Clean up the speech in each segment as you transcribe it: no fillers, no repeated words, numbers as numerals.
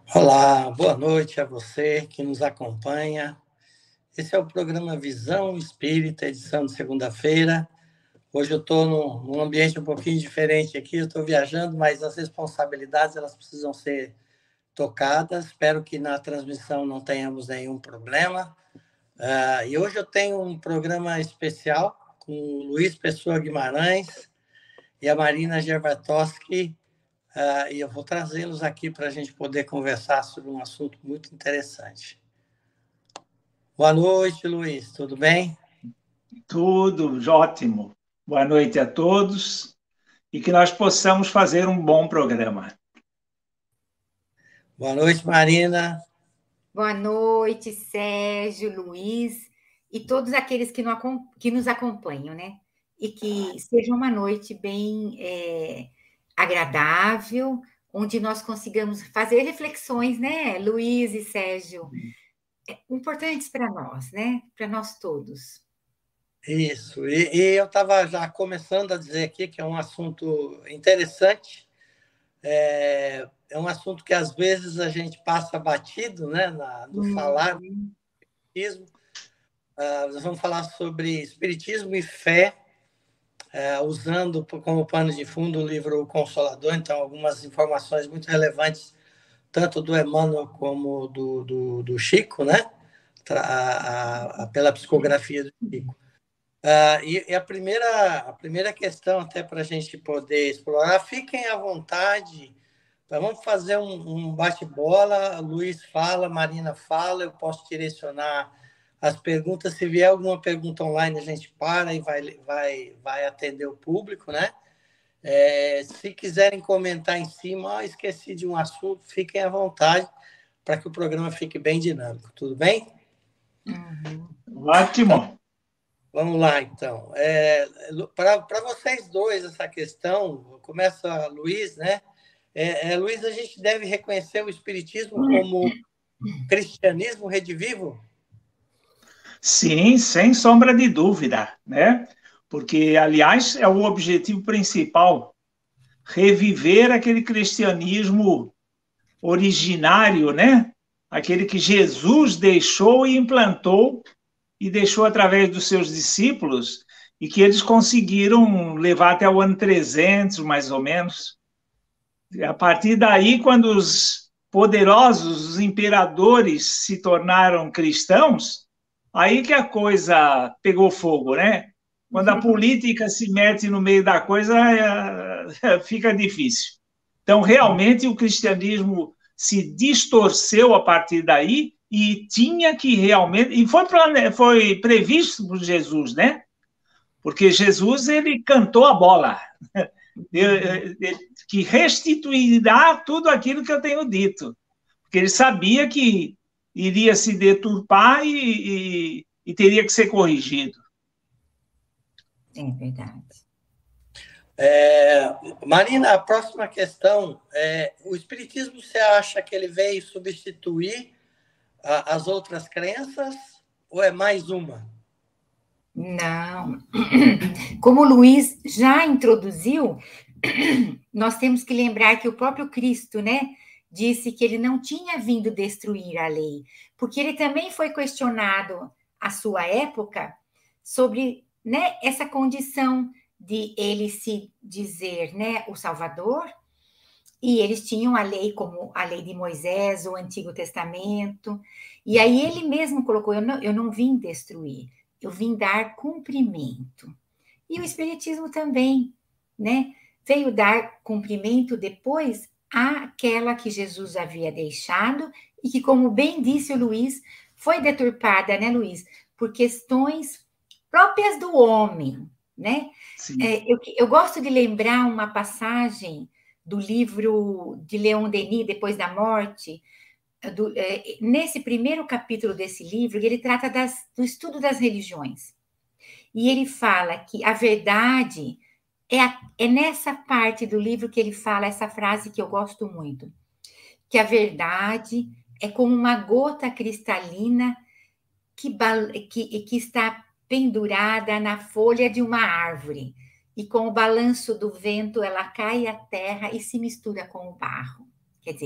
Olá, boa noite a você que nos acompanha. Esse é o programa Visão Espírita, edição de segunda-feira. Hoje eu estou num ambiente um pouquinho diferente aqui, eu estou viajando, mas as responsabilidades elas precisam ser tocadas. Espero que na transmissão não tenhamos nenhum problema. E hoje eu tenho um programa especial com o Luiz Pessoa Guimarães e a Marina Gervatowski, e eu vou trazê-los aqui para a gente poder conversar sobre um assunto muito interessante. Boa noite, Luiz, tudo bem? Tudo ótimo. Boa noite a todos e que nós possamos fazer um bom programa. Boa noite, Marina. Boa noite, Sérgio, Luiz e todos aqueles que nos acompanham, né? E que seja uma noite bem agradável, onde nós consigamos fazer reflexões, né, Luiz e Sérgio, importantes para nós, né? Para nós todos. Isso, e eu estava já começando a dizer aqui que é um assunto interessante, é um assunto que às vezes a gente passa batido, né, no falar do espiritismo. Nós vamos falar sobre espiritismo e fé, usando como pano de fundo o livro O Consolador, então algumas informações muito relevantes, tanto do Emmanuel como do Chico, né, pela psicografia do Chico. E a primeira questão, até para a gente poder explorar, fiquem à vontade. Vamos fazer um bate-bola. Luiz fala, Marina fala, eu posso direcionar as perguntas. Se vier alguma pergunta online, a gente para e vai atender o público, né? Se quiserem comentar em cima, esqueci de um assunto, fiquem à vontade para que o programa fique bem dinâmico. Tudo bem? Ótimo. Vamos lá, então. Para vocês dois, essa questão, começa Luiz, né? Luiz, a gente deve reconhecer o Espiritismo como cristianismo redivivo? Sim, sem sombra de dúvida, né? Porque, aliás, é o objetivo principal, reviver aquele cristianismo originário, né? Aquele que Jesus deixou e implantou e deixou através dos seus discípulos e que eles conseguiram levar até o ano 300, mais ou menos. A partir daí, quando os poderosos, os imperadores se tornaram cristãos, aí que a coisa pegou fogo, né? Quando a política se mete no meio da coisa, fica difícil. Então, realmente, o cristianismo se distorceu a partir daí e tinha que realmente... E foi previsto por Jesus, né? Porque Jesus, ele cantou a bola. Que restituirá tudo aquilo que eu tenho dito. Porque ele sabia que iria se deturpar e teria que ser corrigido. É verdade. Marina, a próxima questão o Espiritismo, você acha que ele veio substituir as outras crenças ou é mais uma? Não. Como o Luiz já introduziu, nós temos que lembrar que o próprio Cristo, né, disse que ele não tinha vindo destruir a lei, porque ele também foi questionado à sua época sobre, né, essa condição de ele se dizer, né, o Salvador, e eles tinham a lei como a lei de Moisés, o Antigo Testamento, e aí ele mesmo colocou, eu não vim destruir, eu vim dar cumprimento. E o Espiritismo também, né? Veio dar cumprimento depois àquela que Jesus havia deixado e que, como bem disse o Luiz, foi deturpada, né, Luiz? Por questões próprias do homem, né? Eu gosto de lembrar uma passagem do livro de Leon Denis, Depois da Morte. Nesse primeiro capítulo desse livro, ele trata do estudo das religiões. E ele fala que a verdade é nessa parte do livro que ele fala essa frase que eu gosto muito, que a verdade é como uma gota cristalina que está pendurada na folha de uma árvore, e com o balanço do vento ela cai à terra e se mistura com o barro. Quer dizer,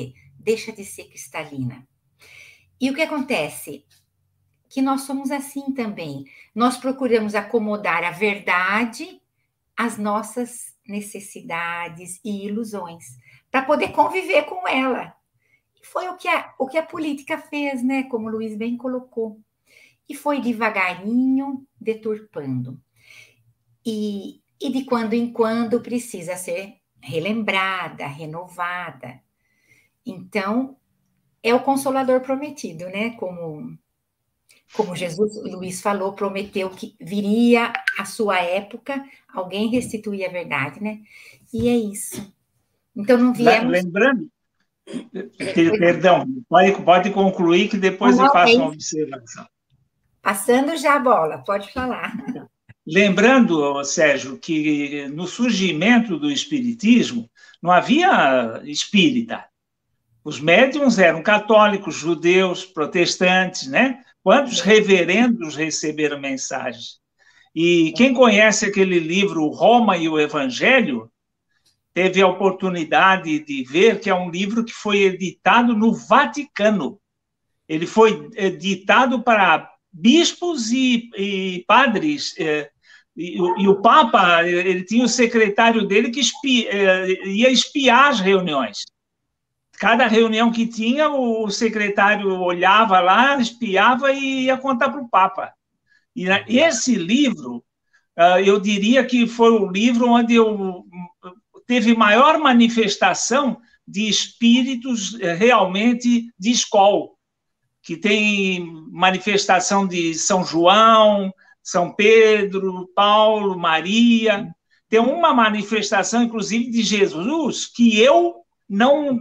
deixa de ser cristalina. E o que acontece? Que nós somos assim também. Nós procuramos acomodar a verdade às nossas necessidades e ilusões, para poder conviver com ela. E foi o que a política fez, né? Como o Luiz bem colocou. E foi devagarinho deturpando. E de quando em quando precisa ser relembrada, renovada. Então, é o Consolador prometido, né? Como Jesus, Luiz falou, prometeu que viria a sua época, alguém restituir a verdade, né? E é isso. Então, não viemos... Lembrando, perdão, pode concluir que depois eu faço uma observação. Passando já a bola, pode falar. Lembrando, Sérgio, que no surgimento do espiritismo não havia espírita. Os médiuns eram católicos, judeus, protestantes, né? Quantos reverendos receberam mensagens? E quem conhece aquele livro Roma e o Evangelho, teve a oportunidade de ver que é um livro que foi editado no Vaticano. Ele foi editado para bispos e padres, e o Papa, ele tinha o secretário dele que ia espiar as reuniões. Cada reunião que tinha, o secretário olhava lá, espiava e ia contar para o Papa. E esse livro, eu diria que foi o livro onde teve maior manifestação de espíritos realmente de escola, que tem manifestação de São João, São Pedro, Paulo, Maria. Tem uma manifestação, inclusive, de Jesus, que eu não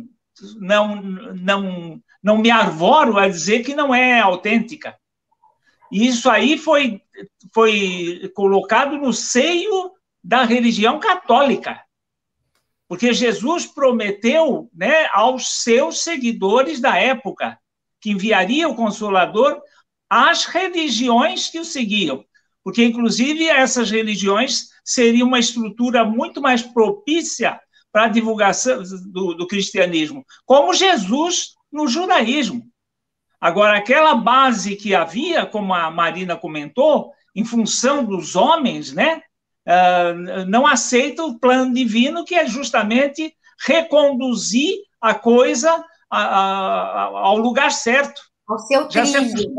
me arvoro a dizer que não é autêntica. E isso aí foi colocado no seio da religião católica, porque Jesus prometeu, né, aos seus seguidores da época que enviaria o Consolador às religiões que o seguiam, porque, inclusive, essas religiões seriam uma estrutura muito mais propícia para a divulgação do cristianismo, como Jesus no judaísmo. Agora, aquela base que havia, como a Marina comentou, em função dos homens, né, não aceita o plano divino, que é justamente reconduzir a coisa ao lugar certo. Ao seu trilho.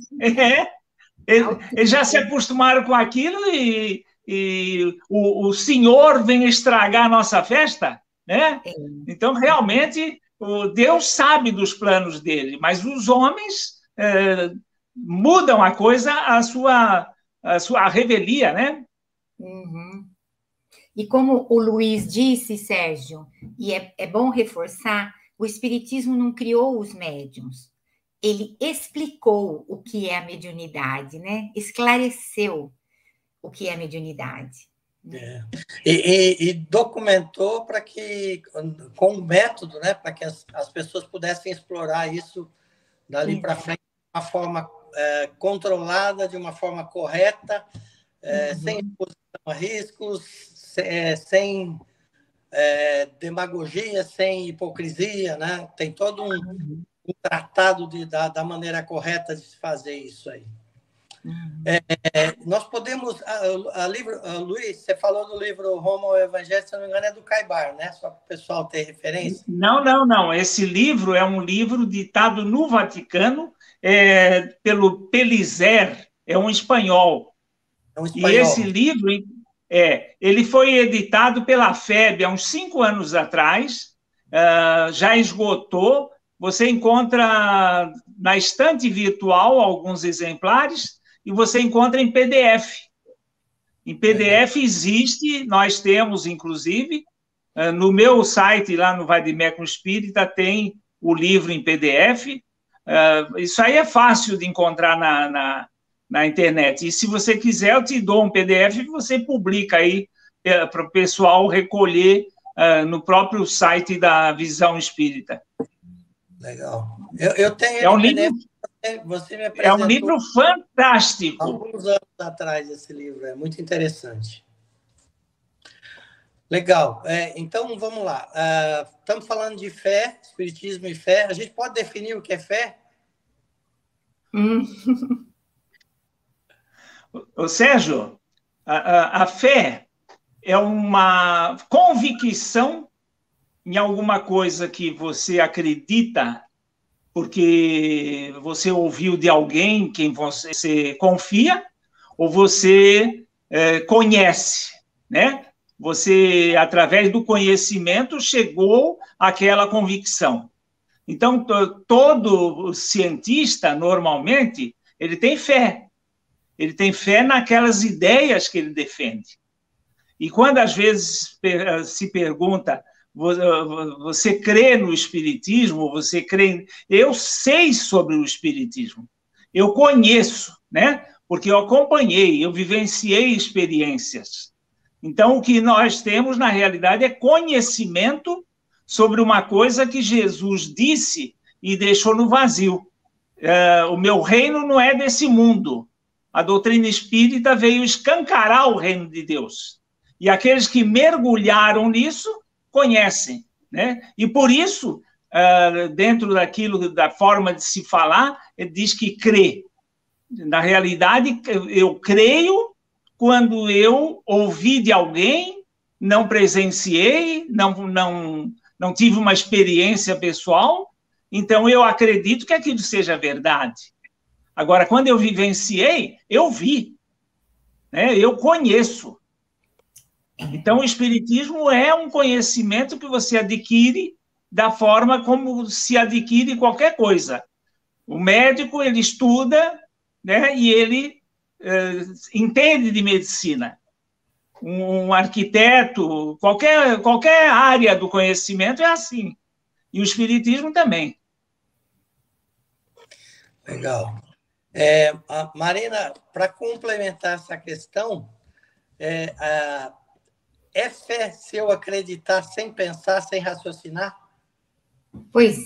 Eles já se acostumaram com aquilo e o Senhor vem estragar a nossa festa, né? Então, realmente, Deus sabe dos planos dele, mas os homens mudam a coisa à sua revelia, né? Uhum. E como o Luiz disse, Sérgio, e é bom reforçar, o Espiritismo não criou os médiuns, ele explicou o que é a mediunidade, né? Esclareceu o que é a mediunidade. E documentou para que, com um método, né, para que as pessoas pudessem explorar isso dali para frente de uma forma controlada, de uma forma correta, sem exposição a riscos, sem demagogia, sem hipocrisia, né? Tem todo um tratado da maneira correta de se fazer isso aí. Nós podemos... Luiz, você falou do livro Roma e o Evangelho, se não me engano, é do Caibar, né? Só para o pessoal ter referência. Não. Esse livro é um livro ditado no Vaticano pelo Pelizer, é um espanhol. E esse livro... ele foi editado pela FEB há uns 5 anos atrás, já esgotou. Você encontra na estante virtual alguns exemplares e você encontra em PDF. Em PDF existe, nós temos, inclusive, no meu site, lá no Vadimécum Espírita, tem o livro em PDF. Isso aí é fácil de encontrar na internet. E se você quiser, eu te dou um PDF e você publica aí para o pessoal recolher no próprio site da Visão Espírita. Legal. Eu tenho é um livro, você me apresentou. É um livro fantástico. Há alguns anos atrás esse livro, é muito interessante. Legal. Então, vamos lá. Estamos falando de fé, espiritismo e fé. A gente pode definir o que é fé? Ô, Sérgio, a fé é uma convicção em alguma coisa que você acredita, porque você ouviu de alguém quem você confia, ou você conhece, né? Você, através do conhecimento, chegou àquela convicção. Então, todo cientista, normalmente, ele tem fé. Ele tem fé naquelas ideias que ele defende. E quando, às vezes, se pergunta, você crê no Espiritismo? Você crê... Eu sei sobre o Espiritismo. Eu conheço, né? Porque eu acompanhei, eu vivenciei experiências. Então, o que nós temos, na realidade, é conhecimento sobre uma coisa que Jesus disse e deixou no vazio. O meu reino não é desse mundo. A doutrina espírita veio escancarar o reino de Deus. E aqueles que mergulharam nisso conhecem, né? E por isso, dentro daquilo, da forma de se falar, ele diz que crê. Na realidade, eu creio quando eu ouvi de alguém, não presenciei, não tive uma experiência pessoal, então eu acredito que aquilo seja verdade. Agora, quando eu vivenciei, eu vi, né? Eu conheço. Então, o Espiritismo é um conhecimento que você adquire da forma como se adquire qualquer coisa. O médico, ele estuda, né? E ele entende de medicina. Um arquiteto, qualquer área do conhecimento é assim. E o Espiritismo também. Legal. Marina, para complementar essa questão, é fé se eu acreditar sem pensar, sem raciocinar? Pois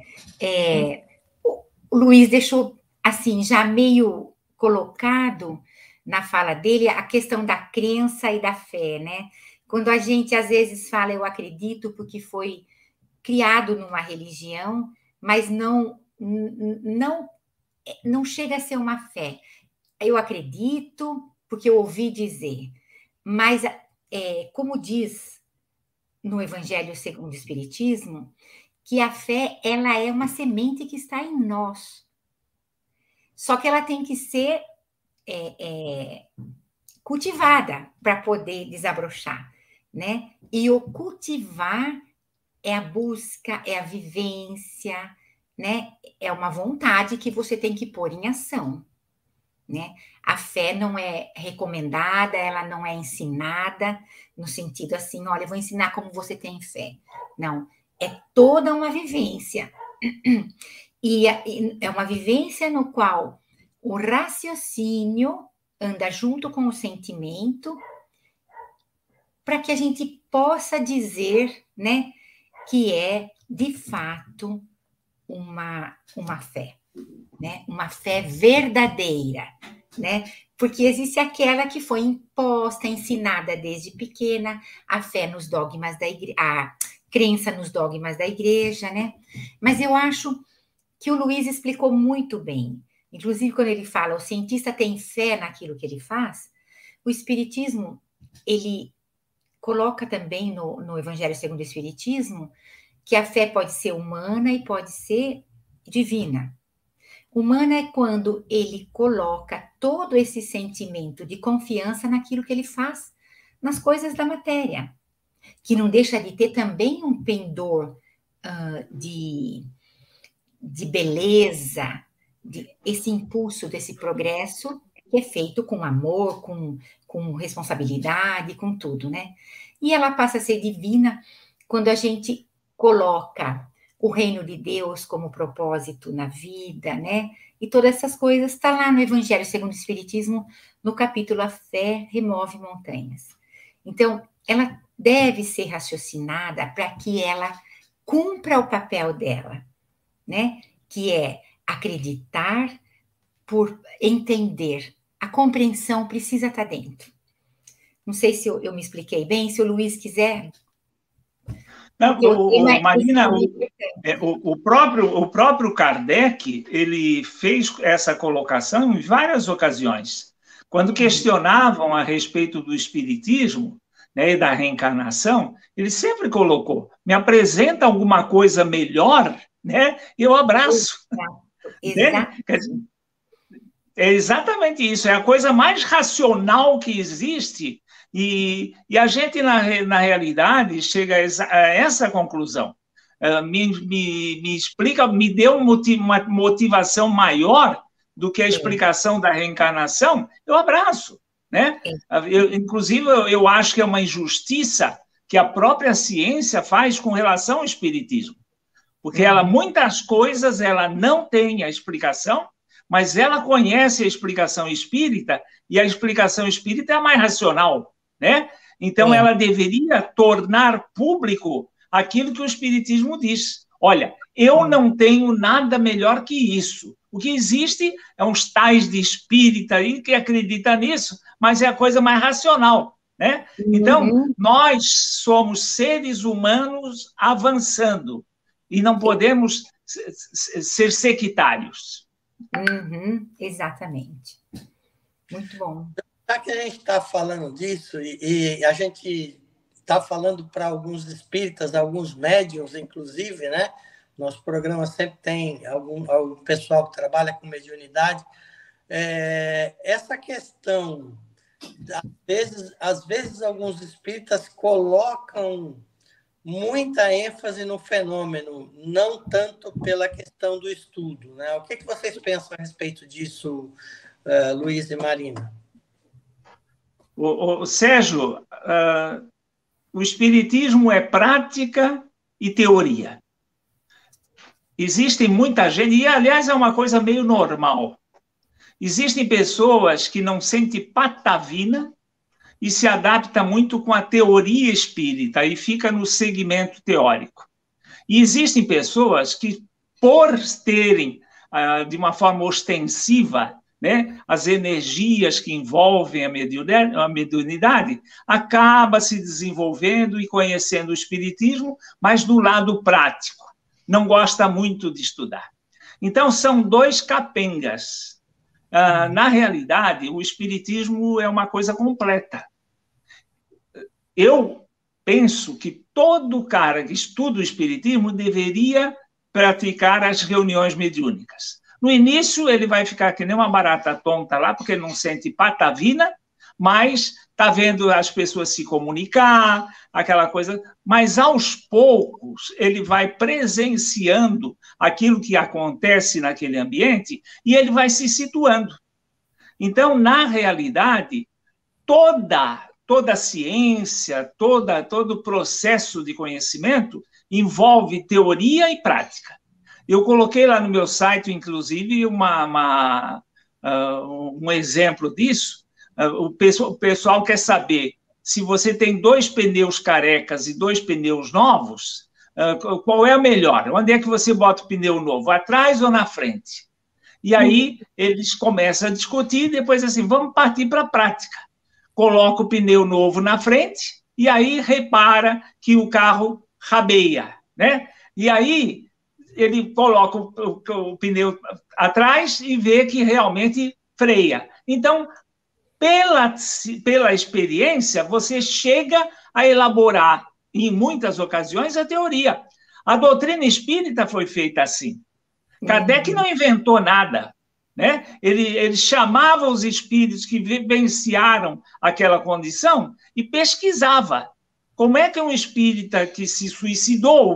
o Luiz deixou assim já meio colocado na fala dele a questão da crença e da fé, né? Quando a gente às vezes fala eu acredito porque foi criado numa religião, mas não chega a ser uma fé. Eu acredito porque eu ouvi dizer, mas como diz no Evangelho segundo o Espiritismo, que a fé ela é uma semente que está em nós. Só que ela tem que ser cultivada para poder desabrochar, né? E o cultivar é a busca, é a vivência, né? É uma vontade que você tem que pôr em ação, né? A fé não é recomendada, ela não é ensinada no sentido assim, olha, eu vou ensinar como você tem fé. Não, é toda uma vivência. E é uma vivência no qual o raciocínio anda junto com o sentimento para que a gente possa dizer, né, que é, de fato, uma fé, né? Uma fé verdadeira, né? Porque existe aquela que foi imposta, ensinada desde pequena, a fé nos dogmas da igreja, a crença nos dogmas da igreja, né? Mas eu acho que o Luiz explicou muito bem. Inclusive, quando ele fala, o cientista tem fé naquilo que ele faz, o Espiritismo, ele coloca também no Evangelho segundo o Espiritismo que a fé pode ser humana e pode ser divina. Humana é quando ele coloca todo esse sentimento de confiança naquilo que ele faz, nas coisas da matéria, que não deixa de ter também um pendor de beleza, esse impulso desse progresso que é feito com amor, com responsabilidade, com tudo, né? E ela passa a ser divina quando a gente coloca o reino de Deus como propósito na vida, né? E todas essas coisas está lá no Evangelho segundo o Espiritismo, no capítulo A Fé Remove Montanhas. Então, ela deve ser raciocinada para que ela cumpra o papel dela, né? Que é acreditar por entender. A compreensão precisa estar dentro. Não sei se eu me expliquei bem, se o Luiz quiser. Não, Marina, o próprio Kardec, ele fez essa colocação em várias ocasiões. Quando questionavam a respeito do espiritismo, né, e da reencarnação, ele sempre colocou: me apresenta alguma coisa melhor, né, e eu abraço. Exato. É exatamente isso, é a coisa mais racional que existe, e a gente, na realidade, chega a essa conclusão. Me explica, me deu uma motivação maior do que a explicação da reencarnação, eu abraço, né? Inclusive, eu acho que é uma injustiça que a própria ciência faz com relação ao espiritismo, porque muitas coisas ela não tem a explicação, mas ela conhece a explicação espírita, e a explicação espírita é a mais racional, né? Então, ela deveria tornar público aquilo que o espiritismo diz. Olha, eu não tenho nada melhor que isso. O que existe é uns tais de espírita aí que acredita nisso, mas é a coisa mais racional, né? Então, nós somos seres humanos avançando, e não podemos ser sectários. Exatamente. Muito bom. Já que a gente está falando disso, e a gente está falando para alguns espíritas, alguns médiuns, inclusive, né? Nosso programa sempre tem algum pessoal que trabalha com mediunidade. Essa questão, às vezes alguns espíritas colocam muita ênfase no fenômeno, não tanto pela questão do estudo, né? O que vocês pensam a respeito disso, Luiz e Marina? Sérgio, o espiritismo é prática e teoria. Existe muita gente, e aliás é uma coisa meio normal. Existem pessoas que não sentem patavina e se adapta muito com a teoria espírita e fica no segmento teórico. E existem pessoas que, por terem, de uma forma ostensiva, né, as energias que envolvem a mediunidade, acaba se desenvolvendo e conhecendo o espiritismo, mas do lado prático. Não gosta muito de estudar. Então, são dois capengas. Na realidade, o espiritismo é uma coisa completa. Eu penso que todo cara que estuda o espiritismo deveria praticar as reuniões mediúnicas. No início, ele vai ficar que nem uma barata tonta lá, porque ele não sente patavina, mas está vendo as pessoas se comunicar, aquela coisa. Mas, aos poucos, ele vai presenciando aquilo que acontece naquele ambiente e ele vai se situando. Então, na realidade, toda a ciência, todo o processo de conhecimento envolve teoria e prática. Eu coloquei lá no meu site, inclusive, um exemplo disso. O pessoal quer saber se você tem 2 pneus carecas e 2 pneus novos, qual é o melhor? Onde é que você bota o pneu novo? Atrás ou na frente? E aí eles começam a discutir, e depois assim, vamos partir para a prática. Coloca o pneu novo na frente e aí repara que o carro rabeia, né? E aí ele coloca o pneu atrás e vê que realmente freia. Então, pela experiência, você chega a elaborar, em muitas ocasiões, a teoria. A doutrina espírita foi feita assim. Kardec não inventou nada, né? Ele chamava os espíritos que vivenciaram aquela condição e pesquisava. Como é que um espírita que se suicidou,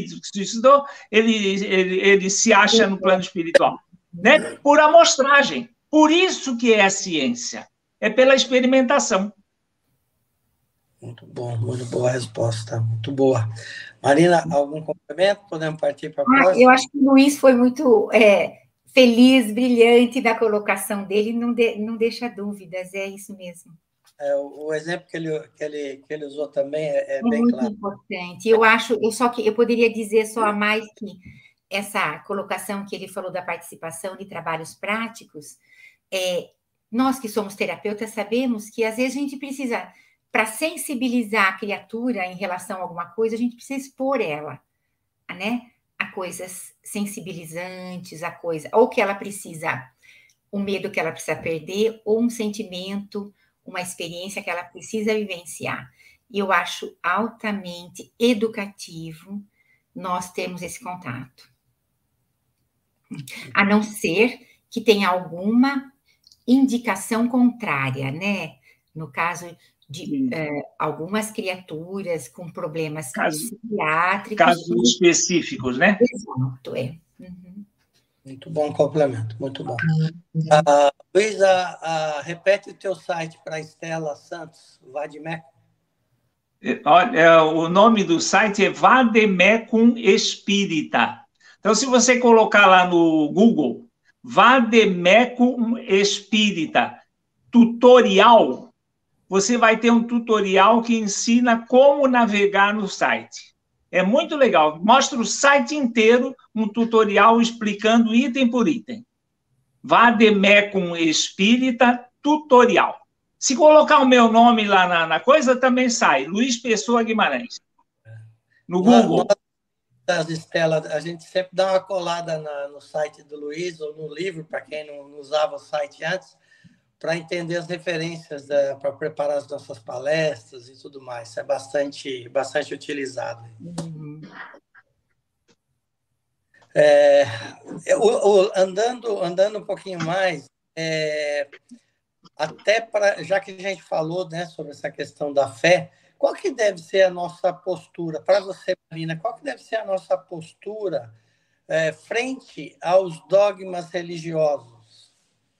ele se acha no plano espiritual? Né? Por amostragem. Por isso que é a ciência. É pela experimentação. Muito bom, muito boa resposta, muito boa. Marina, algum complemento? Podemos partir para a próxima? Eu acho que o Luiz foi muito feliz, brilhante da colocação dele, não deixa dúvidas, é isso mesmo. O exemplo que ele usou também é bem muito claro. Importante. Eu poderia dizer só a mais que essa colocação que ele falou da participação de trabalhos práticos, nós que somos terapeutas sabemos que às vezes a gente precisa para sensibilizar a criatura em relação a alguma coisa, a gente precisa expor ela, né? A coisas sensibilizantes, a coisa, ou que ela precisa, o medo que ela precisa perder, ou um sentimento, uma experiência que ela precisa vivenciar. E eu acho altamente educativo nós termos esse contato. A não ser que tenha alguma indicação contrária, né? No caso de algumas criaturas com problemas psiquiátricos. Casos específicos, né? Exato, Uhum. Muito bom complemento, muito bom. Luísa, repete o teu site para a Estela Santos, Vadimeco. Olha, o nome do site é Vademecum Espírita. Então, se você colocar lá no Google, Vademecum Espírita, tutorial, você vai ter um tutorial que ensina como navegar no site. É muito legal. Mostra o site inteiro, um tutorial explicando item por item. Vademecum Espírita, tutorial. Se colocar o meu nome lá na coisa, também sai. Luiz Pessoa Guimarães. No Google. Nós, Estela, a gente sempre dá uma colada no site do Luiz, ou no livro, para quem não usava o site antes, para entender as referências, para preparar as nossas palestras e tudo mais. Isso é bastante utilizado. Uhum. Andando um pouquinho mais, até já que a gente falou, né, sobre essa questão da fé, qual que deve ser a nossa postura? Para você, Marina, qual que deve ser a nossa postura frente aos dogmas religiosos?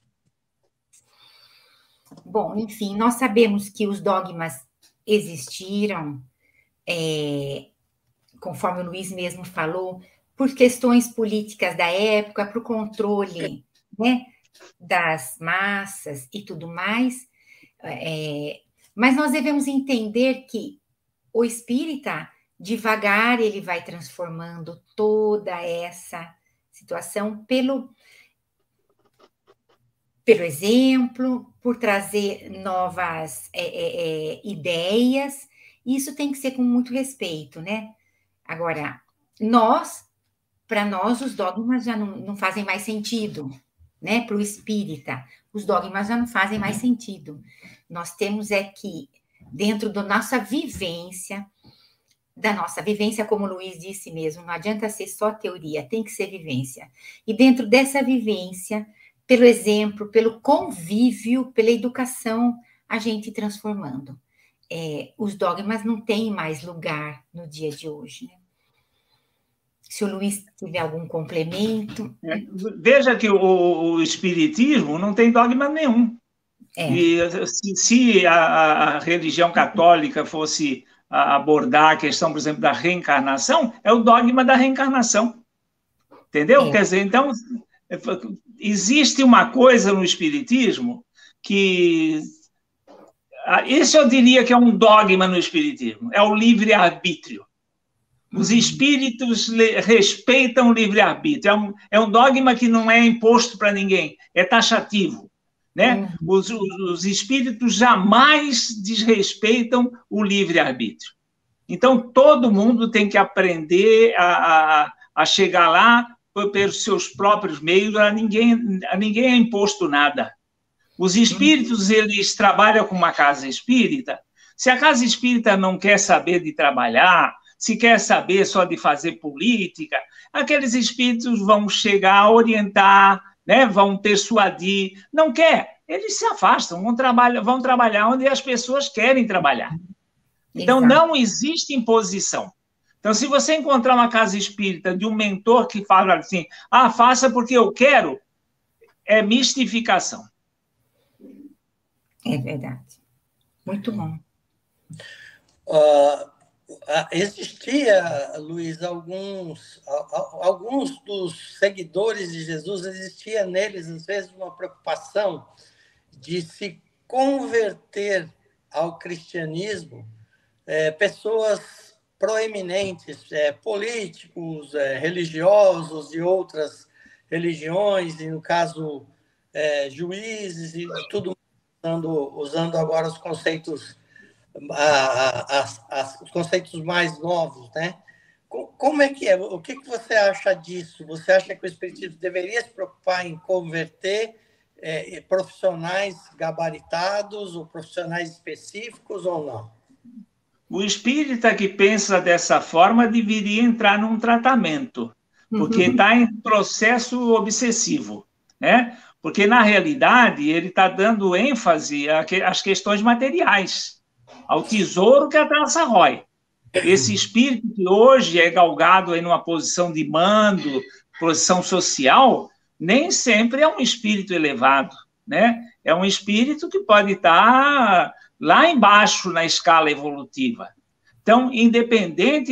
Bom, enfim, nós sabemos que os dogmas existiram, conforme o Luiz mesmo falou, por questões políticas da época, para o controle, né, das massas e tudo mais, mas nós devemos entender que o espírita, devagar, ele vai transformando toda essa situação pelo exemplo, por trazer novas ideias, e isso tem que ser com muito respeito, né? Agora, para nós, os dogmas já não fazem mais sentido, né? Para o espírita, os dogmas já não fazem mais sentido. Nós temos que, dentro da nossa vivência, como o Luiz disse mesmo, não adianta ser só teoria, tem que ser vivência. E dentro dessa vivência, pelo exemplo, pelo convívio, pela educação, a gente transformando. Os dogmas não têm mais lugar no dia de hoje, né? Se o Luiz tiver algum complemento. Veja que o espiritismo não tem dogma nenhum. E se a religião católica fosse abordar a questão, por exemplo, da reencarnação, é o dogma da reencarnação. Entendeu? Quer dizer, então, existe uma coisa no espiritismo que... Esse eu diria que é um dogma no espiritismo, é o livre-arbítrio. Os espíritos respeitam o livre-arbítrio. É um dogma que não é imposto para ninguém, é taxativo. Né? Os espíritos jamais desrespeitam o livre-arbítrio. Então, todo mundo tem que aprender a chegar lá pelos seus próprios meios, a ninguém é imposto nada. Os espíritos, eles trabalham com uma casa espírita. Se a casa espírita não quer saber de trabalhar, se quer saber só de fazer política, aqueles espíritos vão chegar a orientar, né? Vão persuadir. Não quer, eles se afastam, vão trabalhar onde as pessoas querem trabalhar. Então, não existe imposição. Então, se você encontrar uma casa espírita de um mentor que fala assim, faça porque eu quero, é mistificação. É verdade. Muito bom. Existia, Luiz, alguns dos seguidores de Jesus, existia neles, às vezes, uma preocupação de se converter ao cristianismo pessoas proeminentes, políticos, religiosos de outras religiões, e, no caso, juízes e tudo, usando agora os conceitos os conceitos mais novos, né? Como é que é? O que você acha disso? Você acha que o espiritismo deveria se preocupar em converter profissionais gabaritados ou profissionais específicos ou não? O espírita que pensa dessa forma deveria entrar num tratamento, porque está em processo obsessivo, né? Porque, na realidade, ele está dando ênfase às questões materiais, ao tesouro que a traça rói. Esse espírito que hoje é galgado em uma posição de mando, posição social, nem sempre é um espírito elevado, né? É um espírito que pode estar lá embaixo na escala evolutiva. Então, independente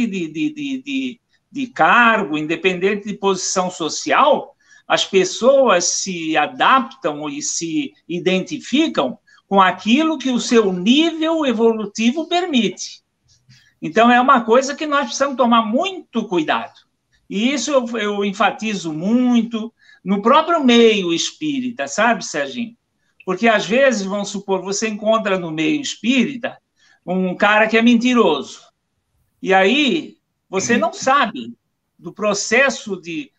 de cargo, independente de posição social, as pessoas se adaptam e se identificam com aquilo que o seu nível evolutivo permite. Então, é uma coisa que nós precisamos tomar muito cuidado. E isso eu enfatizo muito no próprio meio espírita, sabe, Serginho? Porque, às vezes, vamos supor, você encontra no meio espírita um cara que é mentiroso. E aí, você não sabe do processo de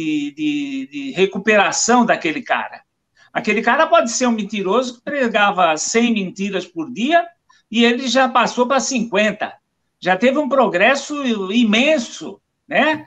recuperação daquele cara. Aquele cara pode ser um mentiroso que pregava 100 mentiras por dia e ele já passou para 50. Já teve um progresso imenso, né?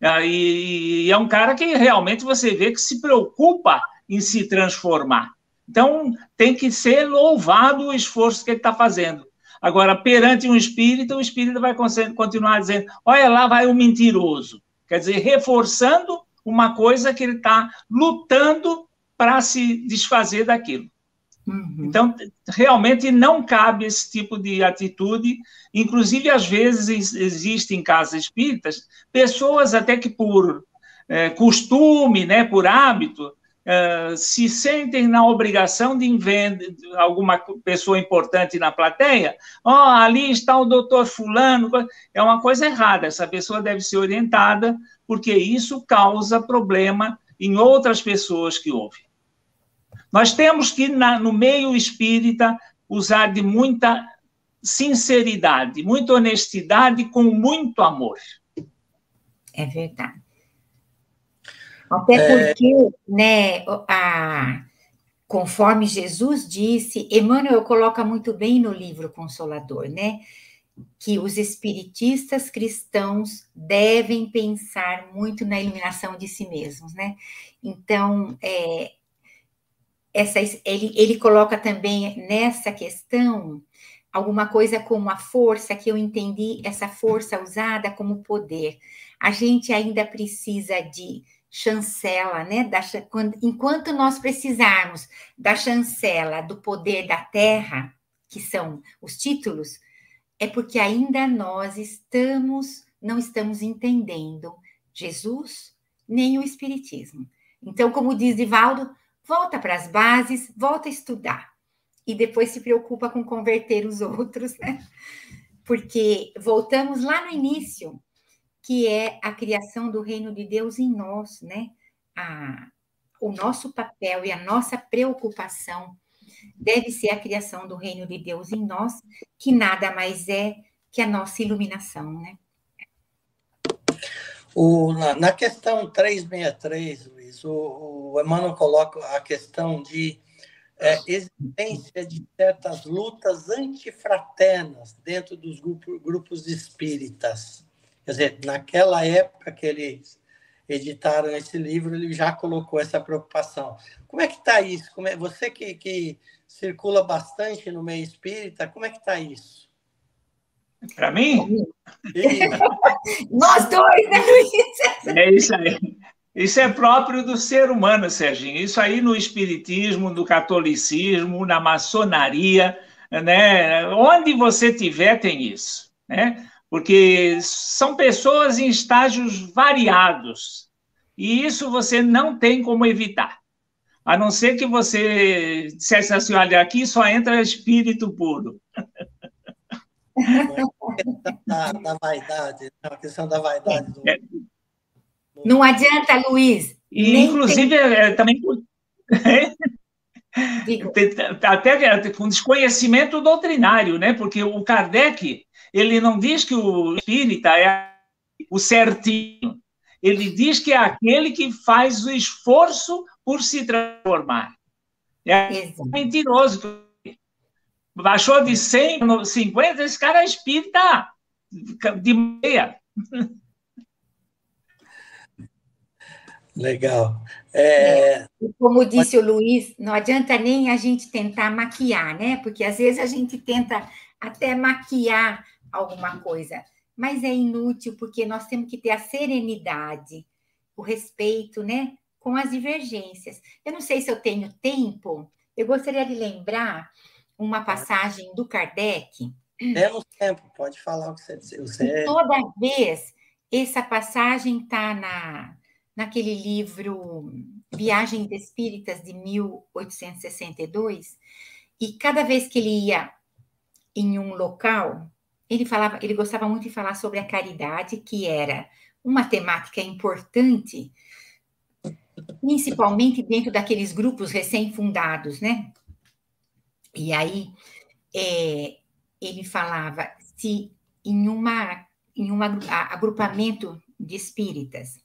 E é um cara que realmente você vê que se preocupa em se transformar. Então, tem que ser louvado o esforço que ele está fazendo. Agora, perante um espírito, o espírito vai continuar dizendo, olha lá vai o mentiroso. Quer dizer, reforçando uma coisa que ele está lutando para se desfazer daquilo. Então, realmente não cabe esse tipo de atitude. Inclusive, às vezes, existem em casas espíritas pessoas até que por costume, né, por hábito, se sentem na obrigação de ver alguma pessoa importante na plateia. Ali está o doutor fulano. É uma coisa errada. Essa pessoa deve ser orientada, porque isso causa problema em outras pessoas que ouvem. Nós temos que, no meio espírita, usar de muita sinceridade, muita honestidade, com muito amor. É verdade. Até porque, né, conforme Jesus disse, Emmanuel coloca muito bem no livro Consolador, né, que os espiritistas cristãos devem pensar muito na iluminação de si mesmos, né? Então, ele coloca também nessa questão alguma coisa como a força, que eu entendi essa força usada como poder. A gente ainda precisa de chancela, né? Enquanto nós precisarmos da chancela do poder da terra, que são os títulos, é porque ainda nós não estamos entendendo Jesus nem o Espiritismo. Então, como diz Divaldo, volta para as bases, volta a estudar. E depois se preocupa com converter os outros, né? Porque voltamos lá no início, que é a criação do reino de Deus em nós, né? O nosso papel e a nossa preocupação deve ser a criação do reino de Deus em nós, que nada mais é que a nossa iluminação, né? Na questão 363, Luiz, o Emmanuel coloca a questão de existência de certas lutas antifraternas dentro dos grupos espíritas. Quer dizer, naquela época que eles editaram esse livro, ele já colocou essa preocupação. Como é que está isso? Você que circula bastante no meio espírita, como é que está isso? Para mim? Nós dois, né, Luiz? É isso aí. Isso é próprio do ser humano, Serginho. Isso aí no espiritismo, no catolicismo, na maçonaria, né? Onde você tiver tem isso, né? Porque são pessoas em estágios variados. E isso você não tem como evitar. A não ser que você dissesse assim, olha, aqui só entra espírito puro. Da vaidade, a questão da vaidade. Não adianta, Luiz. E, inclusive, também... Até com desconhecimento doutrinário, né? Porque o Kardec, ele não diz que o espírita é o certinho, ele diz que é aquele que faz o esforço por se transformar. É mentiroso. Baixou de 100 para 50, esse cara é espírita de meia. Legal. Como disse o Luiz, não adianta nem a gente tentar maquiar, né? Porque às vezes a gente tenta até maquiar alguma coisa, mas é inútil, porque nós temos que ter a serenidade, o respeito, né? Com as divergências. Eu não sei se eu tenho tempo, eu gostaria de lembrar uma passagem do Kardec. Temos tempo, pode falar o que você disse. Toda vez, essa passagem está naquele livro Viagens Espíritas, de 1862, e cada vez que ele ia em um local, ele gostava muito de falar sobre a caridade, que era uma temática importante, principalmente dentro daqueles grupos recém-fundados, né? E aí, ele falava, se em um agrupamento de espíritas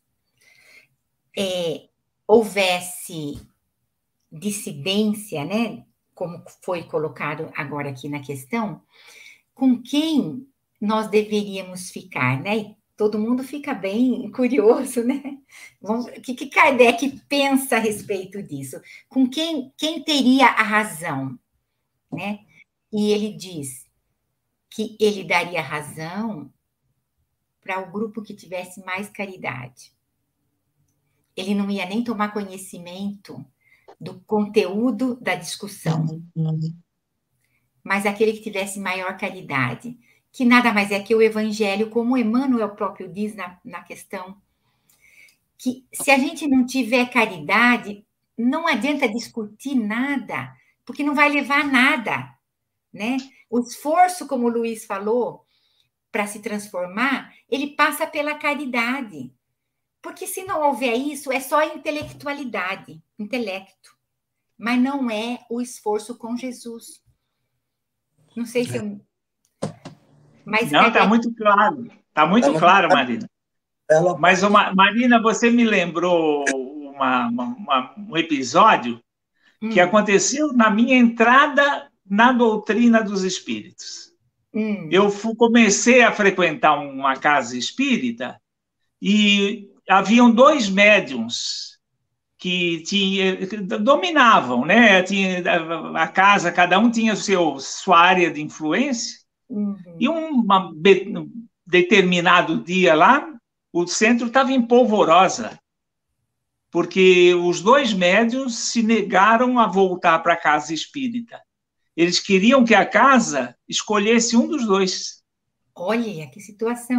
houvesse dissidência, né, como foi colocado agora aqui na questão, com quem nós deveríamos ficar, né? E todo mundo fica bem curioso, né? O que Kardec pensa a respeito disso? Com quem teria a razão, né? E ele diz que ele daria razão para o grupo que tivesse mais caridade. Ele não ia nem tomar conhecimento do conteúdo da discussão, mas aquele que tivesse maior caridade, que nada mais é que o Evangelho, como Emmanuel próprio diz na questão, que se a gente não tiver caridade, não adianta discutir nada, porque não vai levar a nada, né? O esforço, como o Luiz falou, para se transformar, ele passa pela caridade. Porque se não houver isso, é só intelectualidade, intelecto. Mas não é o esforço com Jesus. Não sei se eu... Mas não, está muito claro. Está muito claro, Marina. Mas, Marina, você me lembrou um episódio que aconteceu na minha entrada na doutrina dos espíritos. Eu comecei a frequentar uma casa espírita e haviam 2 médiuns que dominavam, né? A casa, cada um tinha sua área de influência, e um determinado dia lá, o centro estava em polvorosa, porque os 2 médiuns se negaram a voltar para a casa espírita. Eles queriam que a casa escolhesse um dos 2. Olha, que situação.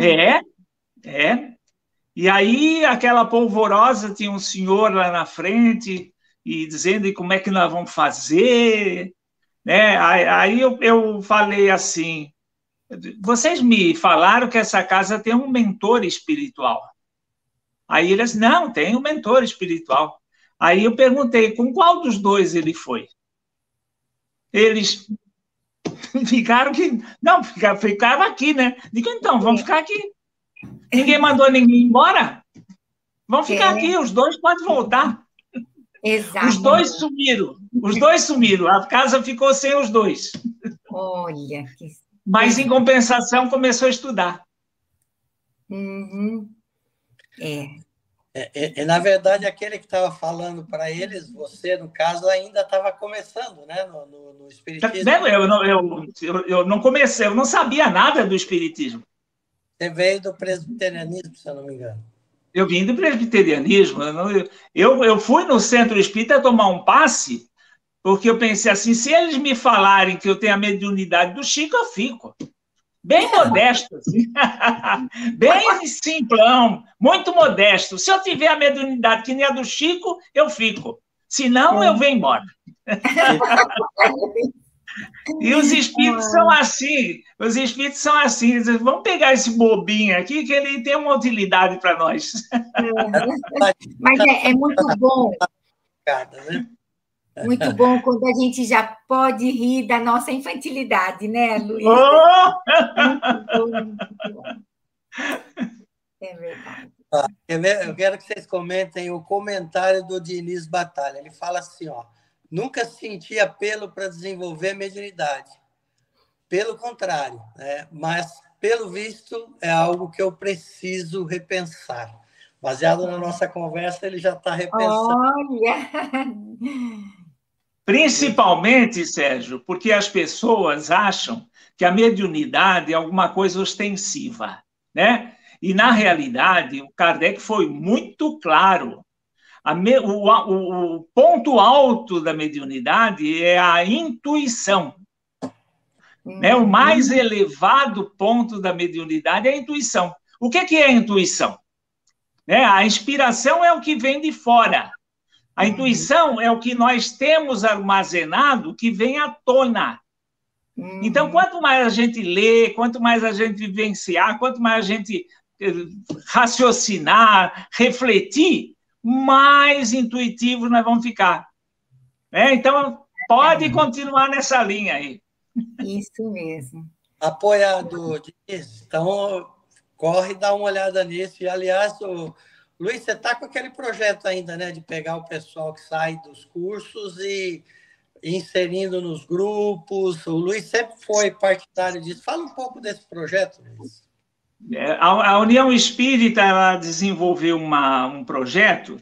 E aí, aquela polvorosa, tinha um senhor lá na frente, e dizendo como é que nós vamos fazer, né? Aí eu falei assim, vocês me falaram que essa casa tem um mentor espiritual. Aí eles, não, tem um mentor espiritual. Aí eu perguntei, com qual dos 2 ele foi? Eles ficaram aqui, né? Digo, então, vamos ficar aqui. Ninguém mandou ninguém embora? Vamos ficar aqui, os 2 podem voltar. Exato. Os 2 sumiram. A casa ficou sem os 2. Olha. Mas, em compensação, começou a estudar. Na verdade, aquele que estava falando para eles, você, no caso, ainda estava começando, né, no espiritismo. Eu não comecei, eu não sabia nada do espiritismo. Você veio do presbiterianismo, se eu não me engano. Eu vim do presbiterianismo. Eu fui no centro espírita tomar um passe, porque eu pensei assim, se eles me falarem que eu tenho a mediunidade do Chico, eu fico. Bem modesto, assim. Bem simplão, muito modesto. Se eu tiver a mediunidade que nem a do Chico, eu fico. Se não, eu venho embora. E os espíritos são assim. Os espíritos são assim. Dizem, vamos pegar esse bobinho aqui, que ele tem uma utilidade para nós. Mas é muito bom. Muito bom quando a gente já pode rir da nossa infantilidade, né, Luiz? Oh! Muito bom. É verdade. Eu quero que vocês comentem o comentário do Diniz Batalha. Ele fala assim, ó, nunca senti apelo para desenvolver mediunidade. Pelo contrário, né? Mas, pelo visto, é algo que eu preciso repensar. Baseado na nossa conversa, ele já está repensando. Olha! Principalmente, Sérgio, porque as pessoas acham que a mediunidade é alguma coisa ostensiva, né? E, na realidade, o Kardec foi muito claro. O ponto alto da mediunidade é a intuição. Né? O mais elevado ponto da mediunidade é a intuição. O que é a intuição? Né? A inspiração é o que vem de fora. A intuição é o que nós temos armazenado que vem à tona. Então, quanto mais a gente lê, quanto mais a gente vivenciar, quanto mais a gente raciocinar, refletir, mais intuitivos nós vamos ficar. Né? Então, pode continuar nessa linha aí. Isso mesmo. Apoiado, Diniz. Então, corre e dá uma olhada nisso. E, aliás, Luiz, você está com aquele projeto ainda, né, de pegar o pessoal que sai dos cursos e inserindo nos grupos. O Luiz sempre foi partidário disso. Fala um pouco desse projeto, Luiz. A União Espírita ela desenvolveu um projeto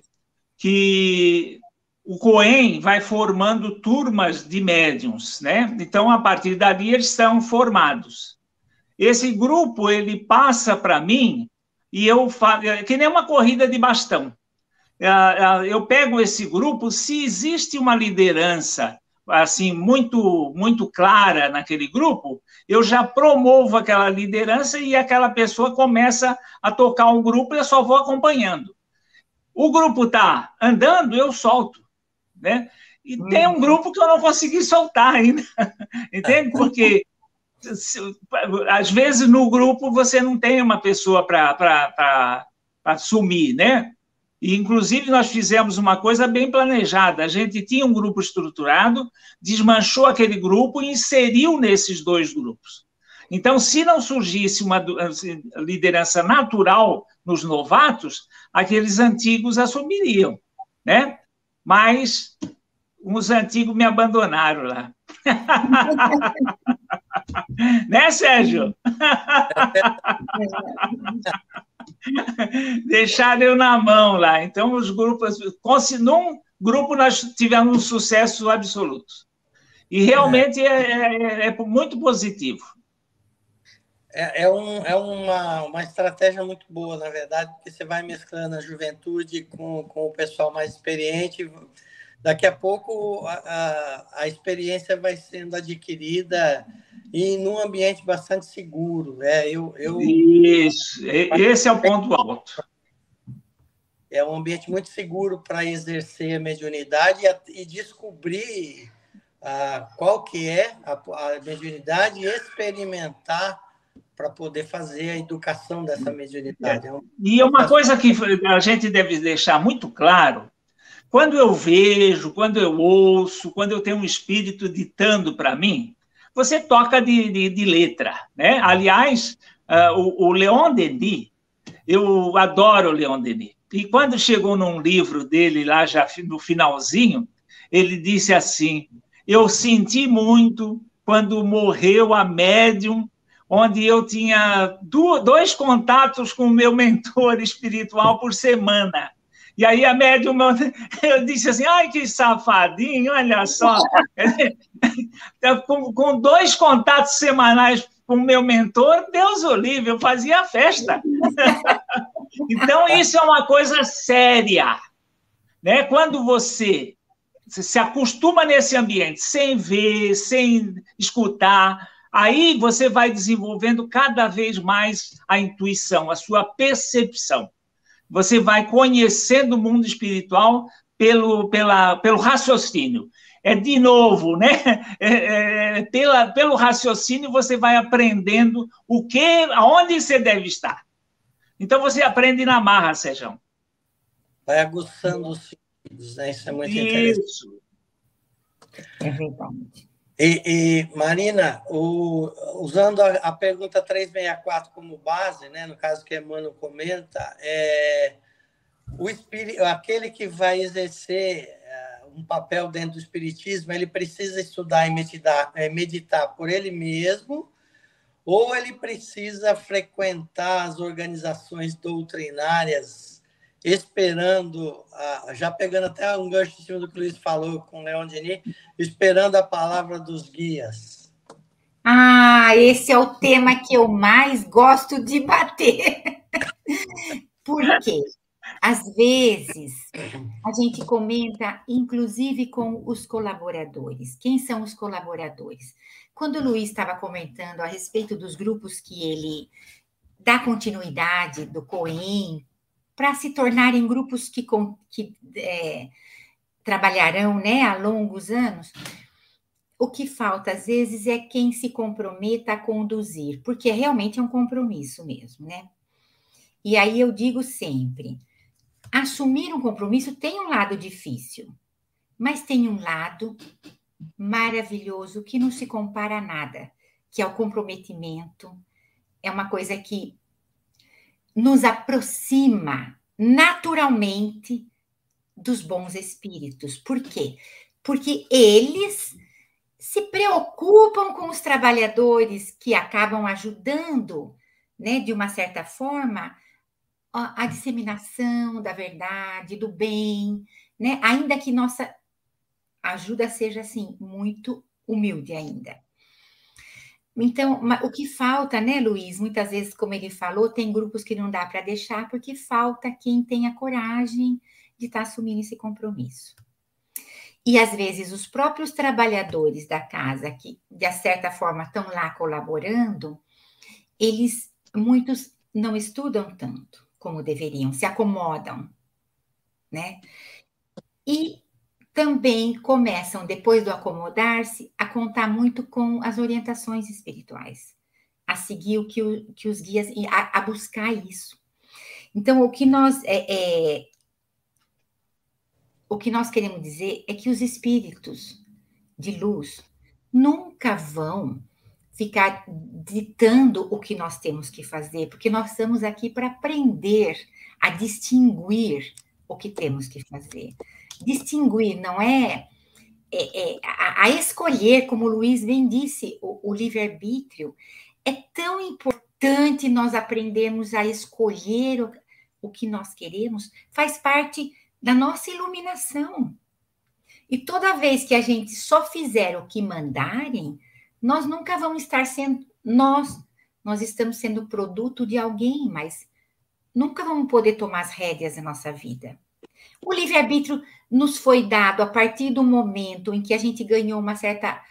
que o COEM vai formando turmas de médiuns, né? Então, a partir dali, eles são formados. Esse grupo, ele passa para mim e eu faço, que nem uma corrida de bastão. Eu pego esse grupo, se existe uma liderança assim muito clara naquele grupo, eu já promovo aquela liderança e aquela pessoa começa a tocar um grupo e eu só vou acompanhando. O grupo está andando, eu solto, né? E tem um grupo que eu não consegui soltar ainda, entende? Porque às vezes no grupo você não tem uma pessoa para assumir, né? E, inclusive, nós fizemos uma coisa bem planejada. A gente tinha um grupo estruturado, desmanchou aquele grupo e inseriu nesses dois grupos. Então, se não surgisse uma liderança natural nos novatos, aqueles antigos assumiriam, né? Mas os antigos me abandonaram lá. Né, Sérgio? Deixaram eu na mão lá. Então, os grupos... Num grupo, nós tivemos um sucesso absoluto. E realmente é muito positivo. É uma estratégia muito boa, na verdade, porque você vai mesclando a juventude com o pessoal mais experiente. Daqui a pouco, a experiência vai sendo adquirida e num ambiente bastante seguro. Isso, esse é o ponto alto. É um ambiente muito seguro para exercer a mediunidade e descobrir qual que é a mediunidade e experimentar para poder fazer a educação dessa mediunidade. E uma coisa que a gente deve deixar muito claro, quando eu vejo, quando eu ouço, quando eu tenho um espírito ditando para mim, você toca de letra, né? Aliás, o Leon Denis, eu adoro o Leon Denis. E quando chegou num livro dele, lá já no finalzinho, ele disse assim, eu senti muito quando morreu a médium, onde eu tinha 2 contatos com o meu mentor espiritual por semana. E aí a médium, eu disse assim, ai, que safadinho, olha só. Com 2 contatos semanais com o meu mentor, Deus o livre, eu fazia festa. Então, isso é uma coisa séria. Né? Quando você se acostuma nesse ambiente, sem ver, sem escutar, aí você vai desenvolvendo cada vez mais a intuição, a sua percepção. Você vai conhecendo o mundo espiritual pelo raciocínio. De novo, né? Pelo raciocínio você vai aprendendo aonde você deve estar. Então você aprende na marra, Sérgio. Vai aguçando os sentidos, né? Isso é muito interessante. É verdade. Marina, usando a pergunta 364 como base, né, no caso que Emmanuel comenta, aquele que vai exercer um papel dentro do espiritismo, ele precisa estudar e meditar por ele mesmo, ou ele precisa frequentar as organizações doutrinárias, esperando, já pegando até um gancho em cima do que o Luiz falou com o Leon Denis, esperando a palavra dos guias? Esse é o tema que eu mais gosto de bater. Por quê? Às vezes, a gente comenta, inclusive, com os colaboradores. Quem são os colaboradores? Quando o Luiz estava comentando a respeito dos grupos que ele dá continuidade do COEM, para se tornarem grupos que trabalharão, né, a longos anos, o que falta, às vezes, é quem se comprometa a conduzir, porque realmente é um compromisso mesmo, né? E aí eu digo sempre, assumir um compromisso tem um lado difícil, mas tem um lado maravilhoso que não se compara a nada, que é o comprometimento. É uma coisa que nos aproxima naturalmente dos bons espíritos. Por quê? Porque eles se preocupam com os trabalhadores que acabam ajudando, né, de uma certa forma, a disseminação da verdade, do bem, né? Ainda que nossa ajuda seja, assim, muito humilde ainda. Então, o que falta, né, Luiz? Muitas vezes, como ele falou, tem grupos que não dá para deixar porque falta quem tenha coragem de estar assumindo esse compromisso. E, às vezes, os próprios trabalhadores da casa, que, de certa forma, estão lá colaborando, muitos não estudam tanto como deveriam, se acomodam, né? E também começam, depois do acomodar-se, a contar muito com as orientações espirituais, a seguir o que os guias, a buscar isso. Então, o que nós queremos dizer é que os espíritos de luz nunca vão ficar ditando o que nós temos que fazer, porque nós estamos aqui para aprender a distinguir o que temos que fazer. Distinguir não é a escolher, como o Luiz bem disse, o livre-arbítrio. É tão importante nós aprendermos a escolher o que nós queremos, faz parte da nossa iluminação. E toda vez que a gente só fizer o que mandarem, nós nunca vamos estar sendo nós estamos sendo produto de alguém, mas nunca vamos poder tomar as rédeas da nossa vida. O livre-arbítrio nos foi dado a partir do momento em que a gente ganhou uma certa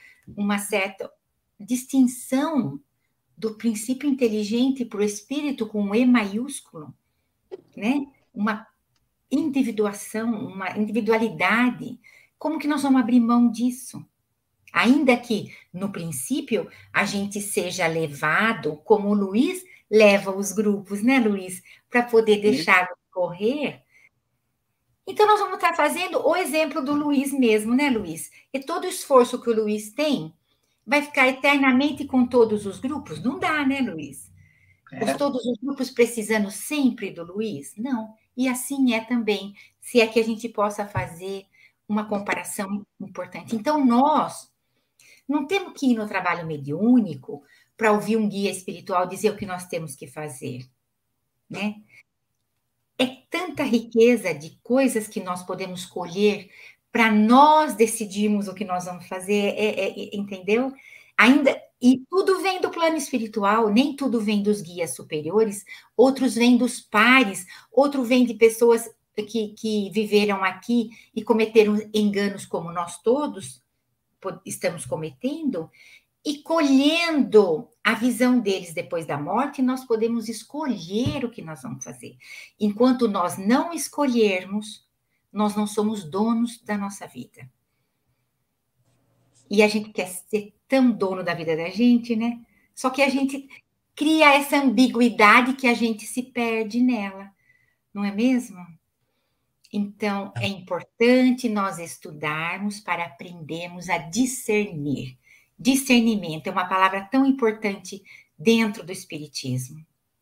distinção do princípio inteligente para o espírito com um E maiúsculo, né? Uma individuação, uma individualidade. Como que nós vamos abrir mão disso? Ainda que, no princípio, a gente seja levado, como o Luiz leva os grupos, né, Luiz? Para poder deixar correr. Então, nós vamos estar fazendo o exemplo do Luiz mesmo, né, Luiz? E todo o esforço que o Luiz tem vai ficar eternamente com todos os grupos? Não dá, né, Luiz? Todos os grupos precisando sempre do Luiz? Não. E assim é também, se é que a gente possa fazer uma comparação importante. Então, nós não temos que ir no trabalho mediúnico para ouvir um guia espiritual dizer o que nós temos que fazer, né? É tanta riqueza de coisas que nós podemos colher para nós decidirmos o que nós vamos fazer, entendeu? E tudo vem do plano espiritual, nem tudo vem dos guias superiores, outros vêm dos pares, outro vem de pessoas que viveram aqui e cometeram enganos como nós todos estamos cometendo, e colhendo a visão deles depois da morte, nós podemos escolher o que nós vamos fazer. Enquanto nós não escolhermos, nós não somos donos da nossa vida. E a gente quer ser tão dono da vida da gente, né? Só que a gente cria essa ambiguidade que a gente se perde nela, não é mesmo? Então, é importante nós estudarmos para aprendermos a discernir. Discernimento é uma palavra tão importante dentro do Espiritismo.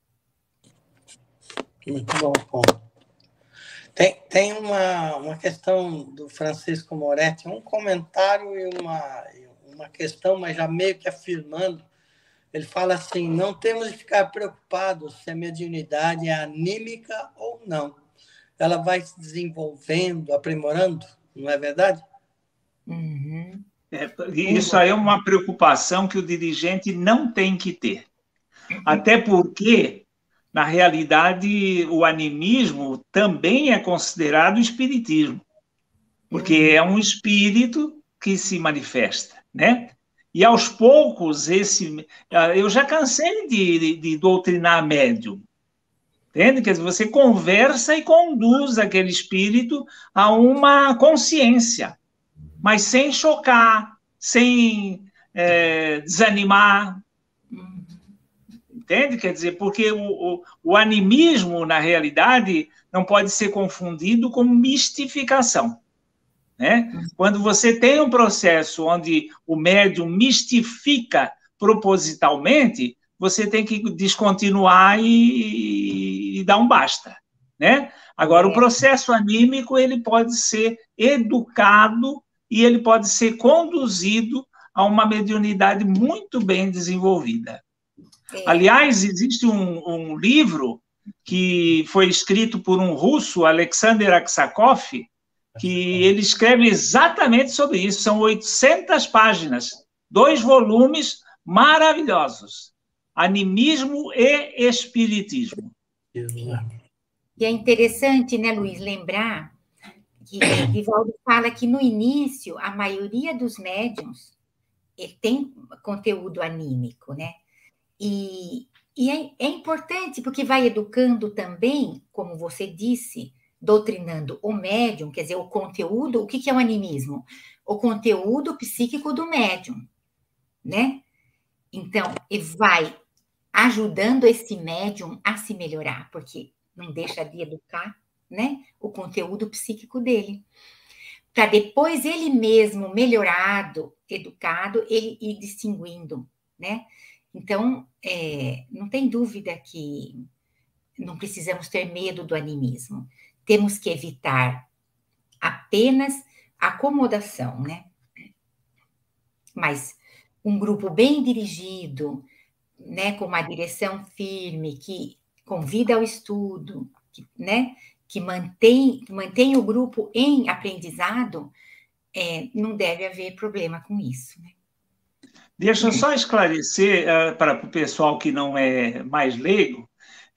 Muito bom ponto. Tem uma questão do Francisco Moretti, um comentário e uma questão, mas já meio que afirmando. Ele fala assim: não temos de ficar preocupados se a mediunidade é anímica ou não. Ela vai se desenvolvendo, aprimorando, não é verdade? Uhum. Isso aí é uma preocupação que o dirigente não tem que ter. Até porque, na realidade, o animismo também é considerado espiritismo, porque é um espírito que se manifesta, né? E aos poucos, eu já cansei de doutrinar médium, entende? Quer dizer, você conversa e conduz aquele espírito a uma consciência, mas sem chocar, sem desanimar, entende? Quer dizer, porque o animismo, na realidade, não pode ser confundido com mistificação, né? Quando você tem um processo onde o médium mistifica propositalmente, você tem que descontinuar e dar um basta, né? Agora, o processo anímico, ele pode ser educado e ele pode ser conduzido a uma mediunidade muito bem desenvolvida. Aliás, existe um livro que foi escrito por um russo, Alexander Aksakov, que ele escreve exatamente sobre isso. São 800 páginas, 2 volumes maravilhosos. Animismo e Espiritismo. E é interessante, né, Luiz, lembrar que Divaldo fala que no início a maioria dos médiuns tem conteúdo anímico, né? E é importante porque vai educando também, como você disse, doutrinando o médium, quer dizer, o conteúdo. O que é o animismo? O conteúdo psíquico do médium, né? Então, e vai ajudando esse médium a se melhorar, porque não deixa de educar, né, o conteúdo psíquico dele, para depois ele mesmo, melhorado, educado, ele ir distinguindo, né? Então, não tem dúvida que não precisamos ter medo do animismo. Temos que evitar apenas acomodação, né? Mas um grupo bem dirigido, né, com uma direção firme, que convida ao estudo, né, que mantém o grupo em aprendizado, não deve haver problema com isso, né? Deixa eu só esclarecer para o pessoal que não é mais leigo,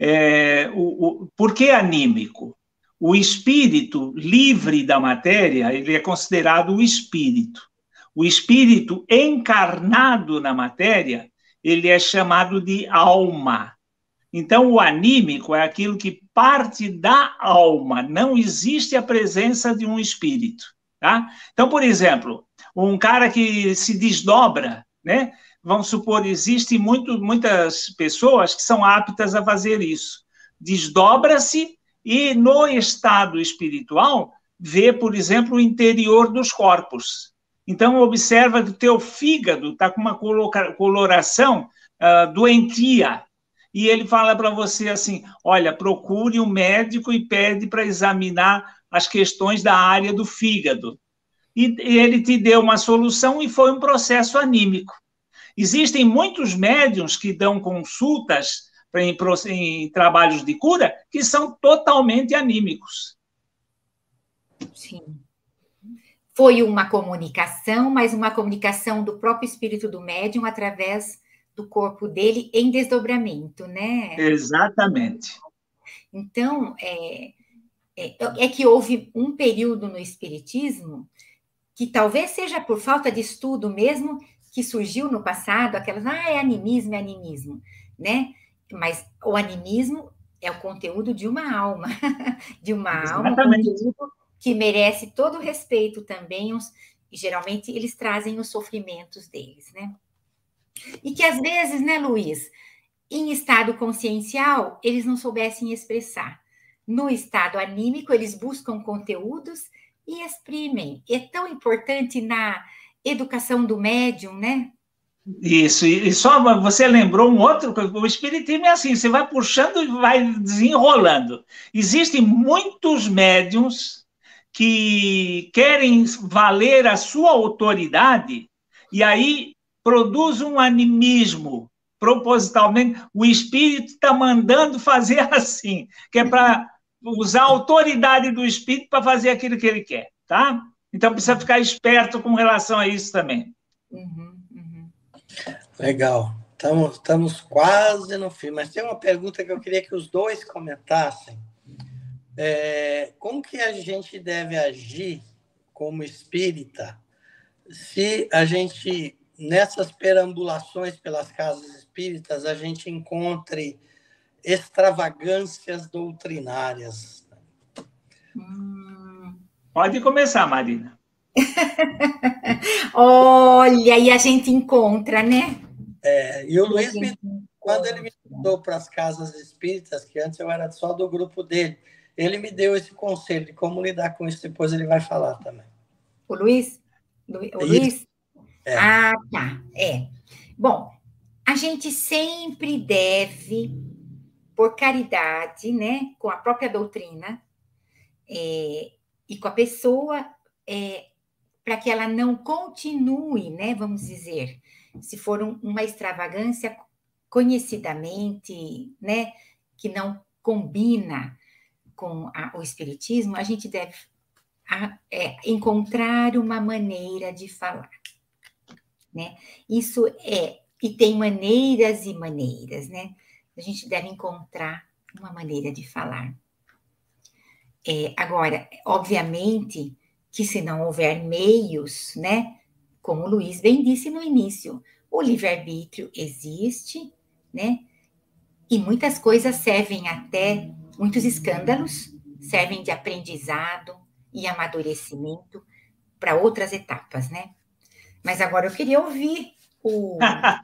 por que anímico? O espírito livre da matéria, ele é considerado o espírito. O espírito encarnado na matéria, ele é chamado de alma. Então, o anímico é aquilo que parte da alma, não existe a presença de um espírito, tá? Então, por exemplo, um cara que se desdobra, né? Vamos supor, existem muitas pessoas que são aptas a fazer isso. Desdobra-se e, no estado espiritual, vê, por exemplo, o interior dos corpos. Então, observa que o teu fígado está com uma coloração doentia. E ele fala para você assim: olha, procure um médico e pede para examinar as questões da área do fígado. E ele te deu uma solução e foi um processo anímico. Existem muitos médiuns que dão consultas em trabalhos de cura que são totalmente anímicos. Sim. Foi uma comunicação, mas uma comunicação do próprio espírito do médium através do corpo dele em desdobramento, né? Exatamente. Então, é que houve um período no espiritismo que talvez seja por falta de estudo mesmo, que surgiu no passado, aquelas, é animismo, né? Mas o animismo é o conteúdo de uma alma, um conteúdo que merece todo o respeito também, e geralmente eles trazem os sofrimentos deles, né? E que às vezes, né, Luiz, em estado consciencial, eles não soubessem expressar, no estado anímico, eles buscam conteúdos e exprimem. É tão importante na educação do médium, né? Isso, e só você lembrou um outro, o espiritismo é assim, você vai puxando e vai desenrolando. Existem muitos médiums que querem valer a sua autoridade e aí produz um animismo, propositalmente, o espírito está mandando fazer assim, que é para usar a autoridade do espírito para fazer aquilo que ele quer, tá? Então precisa ficar esperto com relação a isso também. Legal. Estamos quase no fim, mas tem uma pergunta que eu queria que os dois comentassem. Como que a gente deve agir como espírita se a gente, nessas perambulações pelas casas espíritas, a gente encontre extravagâncias doutrinárias? Pode começar, Marina. Olha, e a gente encontra, né? E o Luiz, quando ele me mandou para as casas espíritas, que antes eu era só do grupo dele, ele me deu esse conselho de como lidar com isso, depois ele vai falar também. O Luiz? O Luiz? Ah, tá. Bom, a gente sempre deve, por caridade, né, com a própria doutrina, e com a pessoa, para que ela não continue, né, vamos dizer, se for uma extravagância conhecidamente, né, que não combina com o espiritismo, a gente deve encontrar uma maneira de falar, né? Isso e tem maneiras e maneiras, né? A gente deve encontrar uma maneira de falar. Agora, obviamente, que se não houver meios, né? Como o Luiz bem disse no início, o livre-arbítrio existe, né? E muitas coisas servem até, muitos escândalos servem de aprendizado e amadurecimento para outras etapas, né? Mas agora eu queria ouvir o...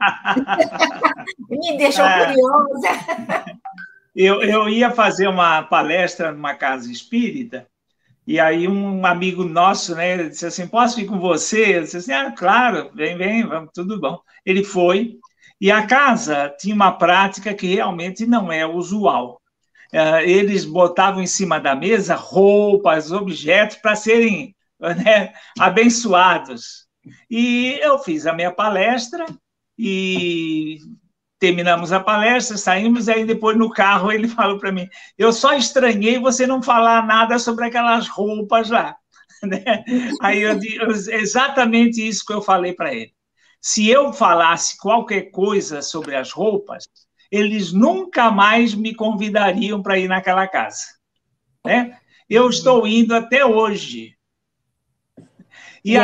Me deixou curiosa. Eu ia fazer uma palestra numa casa espírita, e aí um amigo nosso, né, disse assim, posso ir com você? Eu disse assim, claro, vem, vamos, tudo bom. Ele foi, e a casa tinha uma prática que realmente não é usual. Eles botavam em cima da mesa roupas, objetos para serem, né, abençoados. E eu fiz a minha palestra e terminamos a palestra, saímos, e aí depois no carro ele falou para mim, eu só estranhei você não falar nada sobre aquelas roupas lá. Né? Aí eu disse exatamente isso que eu falei para ele. Se eu falasse qualquer coisa sobre as roupas, eles nunca mais me convidariam para ir naquela casa. Né? Eu estou indo até hoje. E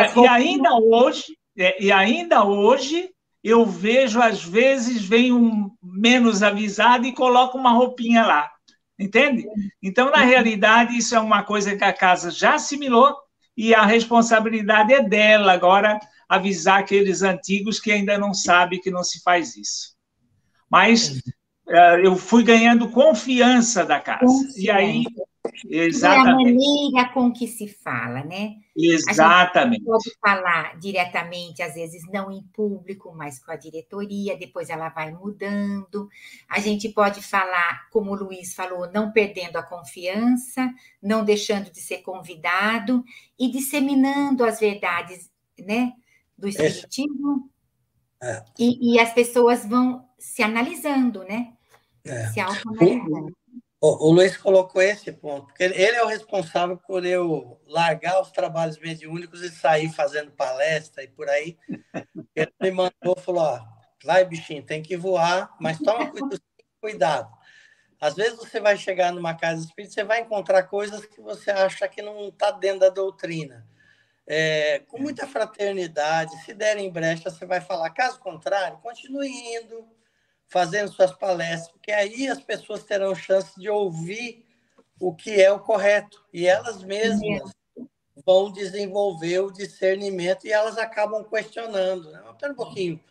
ainda hoje, eu vejo, às vezes, vem um menos avisado e coloca uma roupinha lá. Entende? Então, na realidade, isso é uma coisa que a casa já assimilou e a responsabilidade é dela agora avisar aqueles antigos que ainda não sabem que não se faz isso. Mas eu fui ganhando confiança da casa. E aí, exatamente. É a maneira com que se fala, né? Exatamente. A gente pode falar diretamente, às vezes não em público, mas com a diretoria, depois ela vai mudando. A gente pode falar, como o Luiz falou, não perdendo a confiança, não deixando de ser convidado e disseminando as verdades, né, do espiritismo. E as pessoas vão se analisando, né? Se autoanalisando. O Luiz colocou esse ponto, porque ele é o responsável por eu largar os trabalhos mediúnicos e sair fazendo palestra e por aí. Ele me mandou, falou, vai, bichinho, tem que voar, mas toma cuidado. Às vezes você vai chegar numa casa espírita, você vai encontrar coisas que você acha que não está dentro da doutrina. Com muita fraternidade, se derem brecha, você vai falar. Caso contrário, continue indo, fazendo suas palestras, porque aí as pessoas terão chance de ouvir o que é o correto, e elas mesmas vão desenvolver o discernimento e elas acabam questionando. Né? Mas, pera um pouquinho,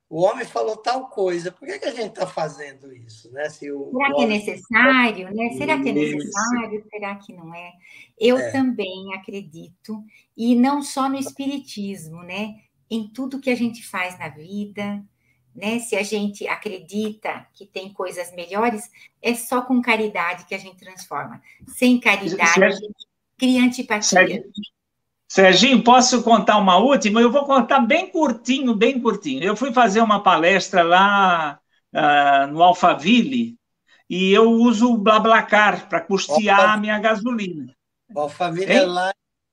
o homem falou tal coisa, por que a gente está fazendo isso? Né? Será que é necessário? Né? Será que é necessário? Será que não é? Eu também acredito, e não só no espiritismo, né? Em tudo que a gente faz na vida, né? Se a gente acredita que tem coisas melhores, é só com caridade que a gente transforma. Sem caridade, a gente cria antipatia. Serginho, posso contar uma última? Eu vou contar bem curtinho, bem curtinho. Eu fui fazer uma palestra lá no Alphaville e eu uso o BlaBlaCar para custear a minha gasolina. O Alphaville é lá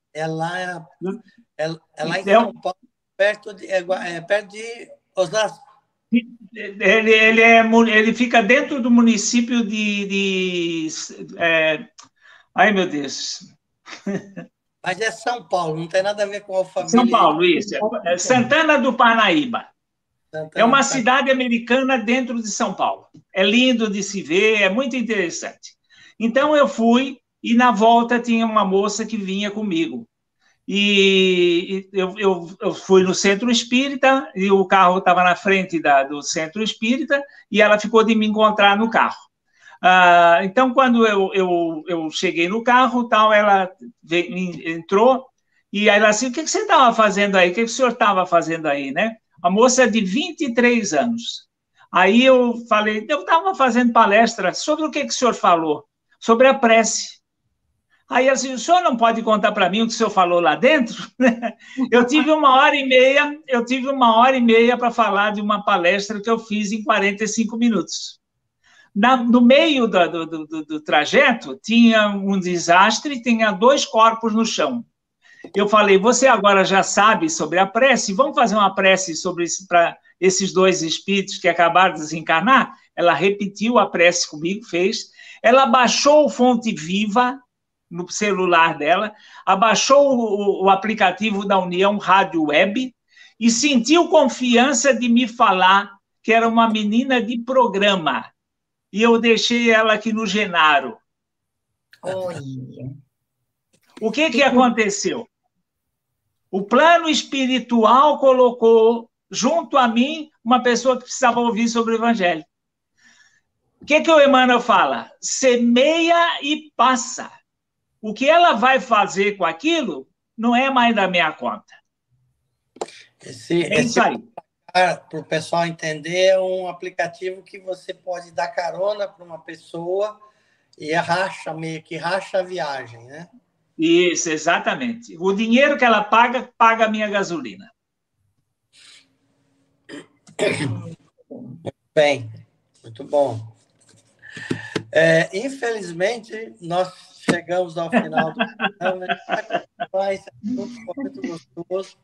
em São Paulo, perto de Osasco. Ele fica dentro do município ai, meu Deus. Mas é São Paulo, não tem nada a ver com Alphaville. São Paulo, isso. É Santana do Parnaíba. É uma cidade americana dentro de São Paulo. É lindo de se ver, é muito interessante. Então, eu fui e, na volta, tinha uma moça que vinha comigo. E eu fui no Centro Espírita e o carro estava na frente do Centro Espírita e ela ficou de me encontrar no carro. Então, quando eu cheguei no carro, tal, ela entrou e ela assim, o que você estava fazendo aí? O que o senhor estava fazendo aí, né? A moça de 23 anos. Aí eu falei, eu estava fazendo palestra sobre o que o senhor falou? Sobre a prece. Aí ela disse, o senhor não pode contar para mim o que o senhor falou lá dentro? Eu tive 1h30 para falar de uma palestra que eu fiz em 45 minutos. No meio do trajeto, tinha um desastre, tinha 2 corpos no chão. Eu falei, você agora já sabe sobre a prece? Vamos fazer uma prece para esses 2 espíritos que acabaram de desencarnar? Ela repetiu a prece comigo, fez. Ela baixou o Fonte Viva no celular dela, abaixou o aplicativo da União Rádio Web e sentiu confiança de me falar que era uma menina de programa. E eu deixei ela aqui no Genaro. Olha. O que aconteceu? O plano espiritual colocou junto a mim uma pessoa que precisava ouvir sobre o Evangelho. O que o Emmanuel fala? Semeia e passa. O que ela vai fazer com aquilo não é mais da minha conta. É isso aí. Para o pessoal entender, é um aplicativo que você pode dar carona para uma pessoa e meio que racha a viagem, né? Isso, exatamente. O dinheiro que ela paga a minha gasolina. Bem, muito bom. Infelizmente, nós chegamos ao final do programa. Esse assunto foi muito gostoso.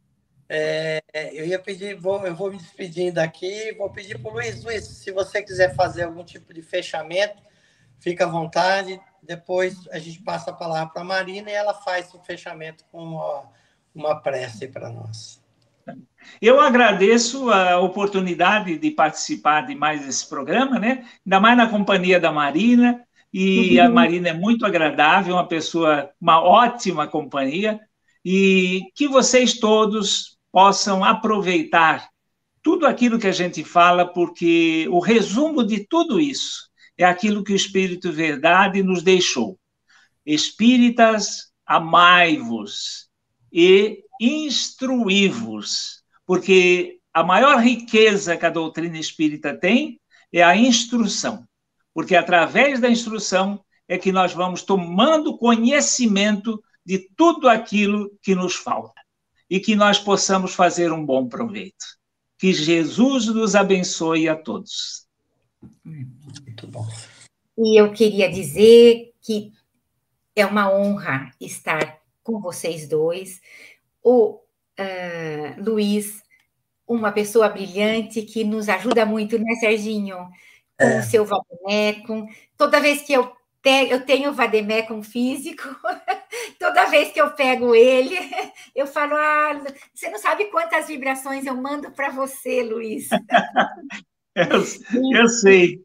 Eu vou me despedindo aqui, vou pedir para o Luiz, se você quiser fazer algum tipo de fechamento, fica à vontade, depois a gente passa a palavra para a Marina e ela faz o fechamento com uma prece para nós. Eu agradeço a oportunidade de participar de mais esse programa, né? Ainda mais na companhia da Marina, e a Marina é muito agradável, uma ótima companhia, e que vocês todos possam aproveitar tudo aquilo que a gente fala, porque o resumo de tudo isso é aquilo que o Espírito Verdade nos deixou. Espíritas, amai-vos e instruí-vos, porque a maior riqueza que a doutrina espírita tem é a instrução, porque através da instrução é que nós vamos tomando conhecimento de tudo aquilo que nos falta e que nós possamos fazer um bom proveito. Que Jesus nos abençoe a todos. Muito bom. E eu queria dizer que é uma honra estar com vocês dois. O Luiz, uma pessoa brilhante que nos ajuda muito, né, Serginho? Com o seu Vademecum. Toda vez que eu tenho o Vademecum físico, toda vez que eu pego ele, eu falo, você não sabe quantas vibrações eu mando para você, Luiz. Eu sei.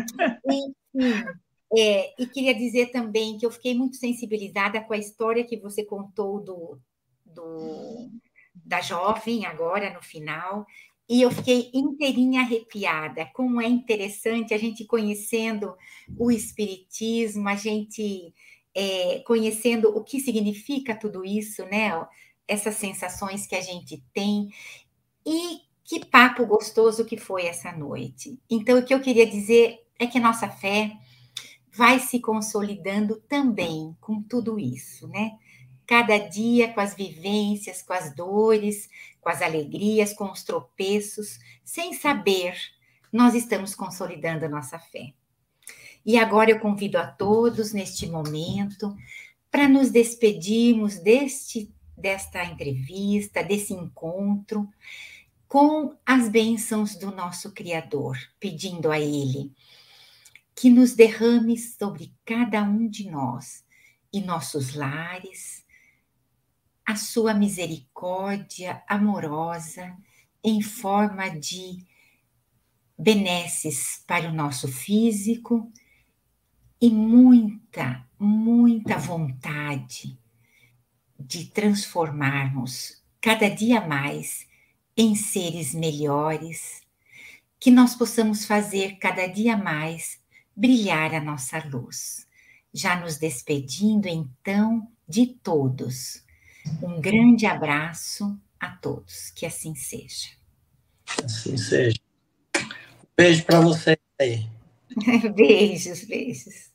E queria dizer também que eu fiquei muito sensibilizada com a história que você contou da jovem agora, no final, E eu fiquei inteirinha arrepiada. Como é interessante a gente conhecendo o Espiritismo, a gente conhecendo o que significa tudo isso, né? Essas sensações que a gente tem. E que papo gostoso que foi essa noite. Então, o que eu queria dizer é que a nossa fé vai se consolidando também com tudo isso, né? Cada dia com as vivências, com as dores, com as alegrias, com os tropeços, sem saber, nós estamos consolidando a nossa fé. E agora eu convido a todos neste momento para nos despedirmos desta entrevista, desse encontro, com as bênçãos do nosso Criador, pedindo a Ele que nos derrame sobre cada um de nós e nossos lares a sua misericórdia amorosa em forma de benesses para o nosso físico e muita, muita vontade de transformarmos cada dia mais em seres melhores, que nós possamos fazer cada dia mais brilhar a nossa luz. Já nos despedindo, então, de todos. Um grande abraço a todos, que assim seja. Assim seja. Beijo para vocês aí. Beijos, beijos.